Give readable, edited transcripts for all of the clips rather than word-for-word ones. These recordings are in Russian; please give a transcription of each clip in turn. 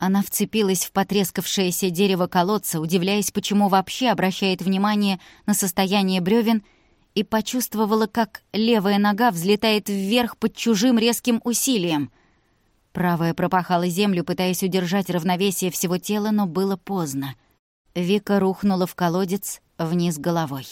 Она вцепилась в потрескавшееся дерево колодца, удивляясь, почему вообще обращает внимание на состояние брёвен, и почувствовала, как левая нога взлетает вверх под чужим резким усилием. Правая пропахала землю, пытаясь удержать равновесие всего тела, но было поздно. Вика рухнула в колодец вниз головой.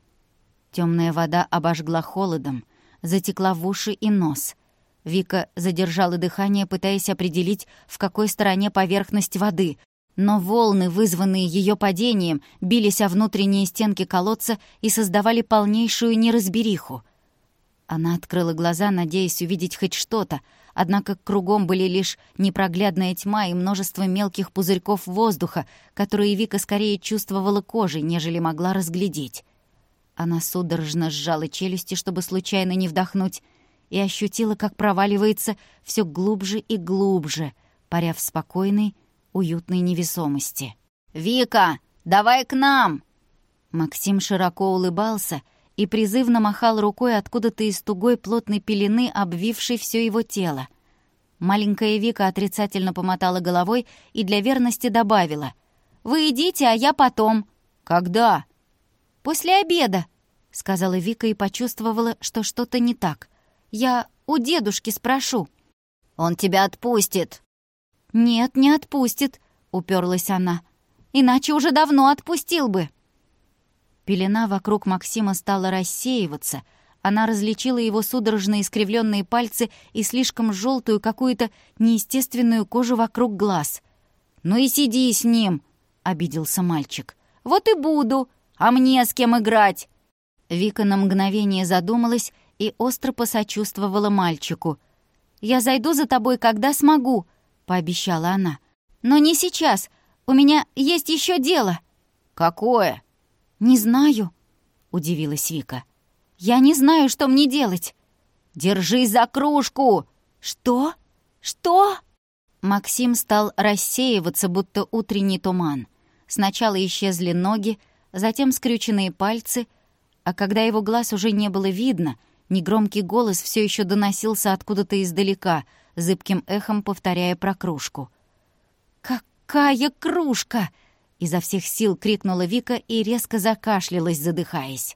Темная вода обожгла холодом, затекла в уши и нос. Вика задержала дыхание, пытаясь определить, в какой стороне поверхность воды, но волны, вызванные ее падением, бились о внутренние стенки колодца и создавали полнейшую неразбериху. Она открыла глаза, надеясь увидеть хоть что-то, однако кругом были лишь непроглядная тьма и множество мелких пузырьков воздуха, которые Вика скорее чувствовала кожей, нежели могла разглядеть. Она судорожно сжала челюсти, чтобы случайно не вдохнуть, и ощутила, как проваливается все глубже и глубже, паря в спокойной, уютной невесомости. «Вика, давай к нам!» Максим широко улыбался и призывно махал рукой откуда-то из тугой плотной пелены, обвившей все его тело. Маленькая Вика отрицательно помотала головой и для верности добавила: «Вы идите, а я потом». «Когда?» «После обеда», — сказала Вика и почувствовала, что что-то не так. «Я у дедушки спрошу». «Он тебя отпустит». «Нет, не отпустит», — уперлась она. «Иначе уже давно отпустил бы». Пелена вокруг Максима стала рассеиваться. Она различила его судорожно искривленные пальцы и слишком желтую какую-то неестественную кожу вокруг глаз. «Ну и сиди с ним», — обиделся мальчик. «Вот и буду. А мне с кем играть?» Вика на мгновение задумалась и остро посочувствовала мальчику. «Я зайду за тобой, когда смогу», — пообещала она. «Но не сейчас. У меня есть еще дело». «Какое?» «Не знаю», — удивилась Вика. «Я не знаю, что мне делать». «Держись за кружку!» «Что? Что?» Максим стал рассеиваться, будто утренний туман. Сначала исчезли ноги, затем скрюченные пальцы, а когда его глаз уже не было видно, негромкий голос все еще доносился откуда-то издалека, зыбким эхом повторяя про кружку. «Какая кружка!» — изо всех сил крикнула Вика и резко закашлялась, задыхаясь.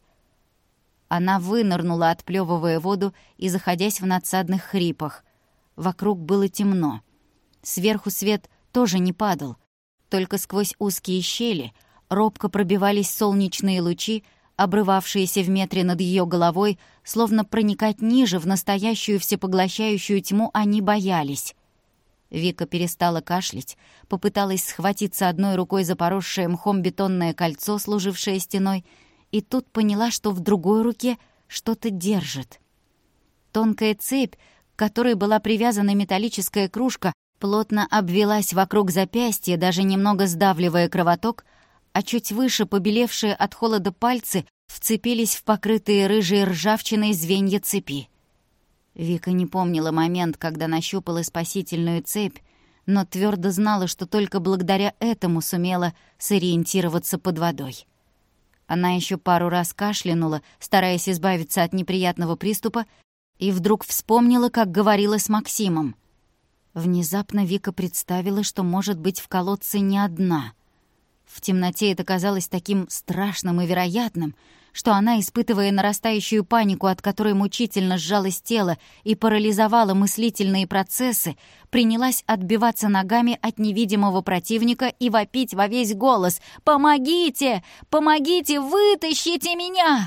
Она вынырнула, отплёвывая воду и заходясь в надсадных хрипах. Вокруг было темно. Сверху свет тоже не падал. Только сквозь узкие щели робко пробивались солнечные лучи, обрывавшиеся в метре над ее головой, словно проникать ниже в настоящую всепоглощающую тьму они боялись. Вика перестала кашлять, попыталась схватиться одной рукой за поросшее мхом бетонное кольцо, служившее стеной, и тут поняла, что в другой руке что-то держит. Тонкая цепь, к которой была привязана металлическая кружка, плотно обвелась вокруг запястья, даже немного сдавливая кровоток, а чуть выше побелевшие от холода пальцы вцепились в покрытые рыжей ржавчиной звенья цепи. Вика не помнила момент, когда нащупала спасительную цепь, но твердо знала, что только благодаря этому сумела сориентироваться под водой. Она еще пару раз кашлянула, стараясь избавиться от неприятного приступа, и вдруг вспомнила, как говорила с Максимом. Внезапно Вика представила, что может быть в колодце не одна. В темноте это казалось таким страшным и вероятным, что она, испытывая нарастающую панику, от которой мучительно сжалось тело и парализовала мыслительные процессы, принялась отбиваться ногами от невидимого противника и вопить во весь голос: «Помогите! Помогите! Вытащите меня!»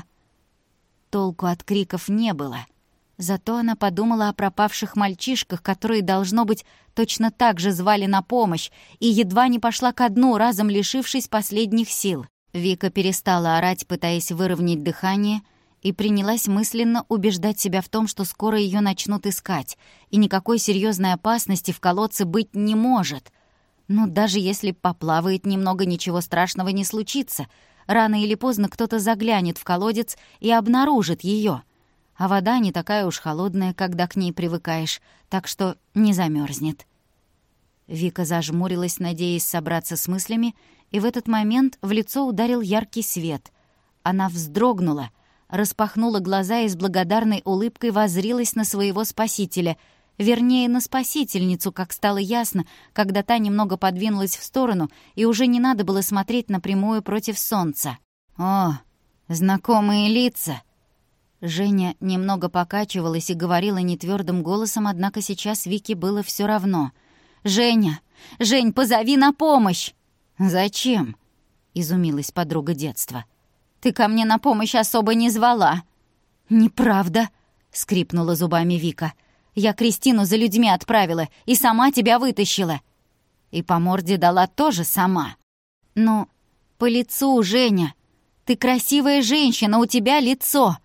Толку от криков не было. Зато она подумала о пропавших мальчишках, которые, должно быть, точно так же звали на помощь, и едва не пошла ко дну, разом лишившись последних сил. Вика перестала орать, пытаясь выровнять дыхание, и принялась мысленно убеждать себя в том, что скоро ее начнут искать, и никакой серьезной опасности в колодце быть не может. Но даже если поплавает немного, ничего страшного не случится. Рано или поздно кто-то заглянет в колодец и обнаружит ее. А вода не такая уж холодная, когда к ней привыкаешь, так что не замерзнет. Вика зажмурилась, надеясь собраться с мыслями, и в этот момент в лицо ударил яркий свет. Она вздрогнула, распахнула глаза и с благодарной улыбкой воззрилась на своего спасителя. Вернее, на спасительницу, как стало ясно, когда та немного подвинулась в сторону, и уже не надо было смотреть напрямую против солнца. «О, знакомые лица!» Женя немного покачивалась и говорила нетвёрдым голосом, однако сейчас Вике было всё равно. «Женя! Жень, позови на помощь!» «Зачем?» — изумилась подруга детства. «Ты ко мне на помощь особо не звала». «Неправда!» — скрипнула зубами Вика. «Я Кристину за людьми отправила и сама тебя вытащила. И по морде дала тоже сама. Ну, по лицу, Женя. Ты красивая женщина, у тебя лицо».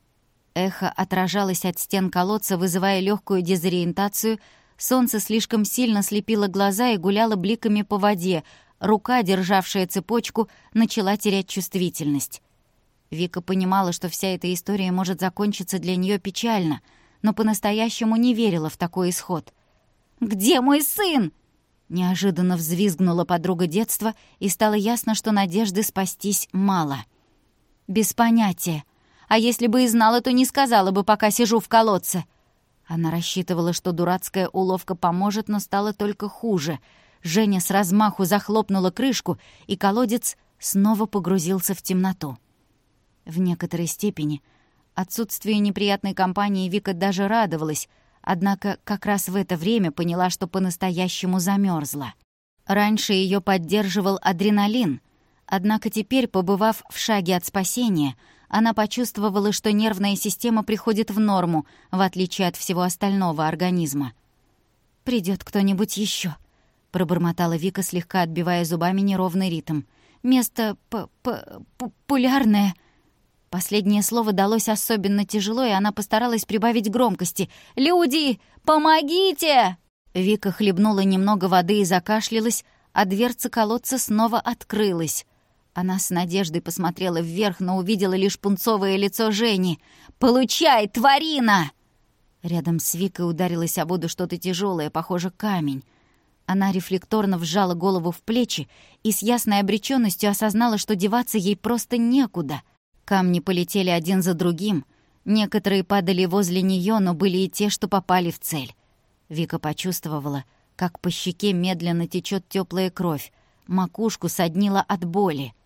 Эхо отражалось от стен колодца, вызывая легкую дезориентацию. Солнце слишком сильно слепило глаза и гуляло бликами по воде. Рука, державшая цепочку, начала терять чувствительность. Вика понимала, что вся эта история может закончиться для нее печально, но по-настоящему не верила в такой исход. «Где мой сын?» Неожиданно взвизгнула подруга детства, и стало ясно, что надежды спастись мало. «Без понятия. А если бы и знала, то не сказала бы, пока сижу в колодце». Она рассчитывала, что дурацкая уловка поможет, но стало только хуже. Женя с размаху захлопнула крышку, и колодец снова погрузился в темноту. В некоторой степени отсутствию неприятной компании Вика даже радовалась, однако как раз в это время поняла, что по-настоящему замерзла. Раньше ее поддерживал адреналин, однако теперь, побывав в шаге от спасения, она почувствовала, что нервная система приходит в норму, в отличие от всего остального организма. «Придёт кто-нибудь ещё», — пробормотала Вика, слегка отбивая зубами неровный ритм. «Место популярное». Последнее слово далось особенно тяжело, и она постаралась прибавить громкости. «Люди, помогите!» Вика хлебнула немного воды и закашлялась, а дверца колодца снова открылась. Она с надеждой посмотрела вверх, но увидела лишь пунцовое лицо Жени. «Получай, тварина!» Рядом с Викой ударилось об воду что-то тяжелое, похоже, камень. Она рефлекторно вжала голову в плечи и с ясной обречённостью осознала, что деваться ей просто некуда. Камни полетели один за другим. Некоторые падали возле неё, но были и те, что попали в цель. Вика почувствовала, как по щеке медленно течёт тёплая кровь. Макушку соднила от боли.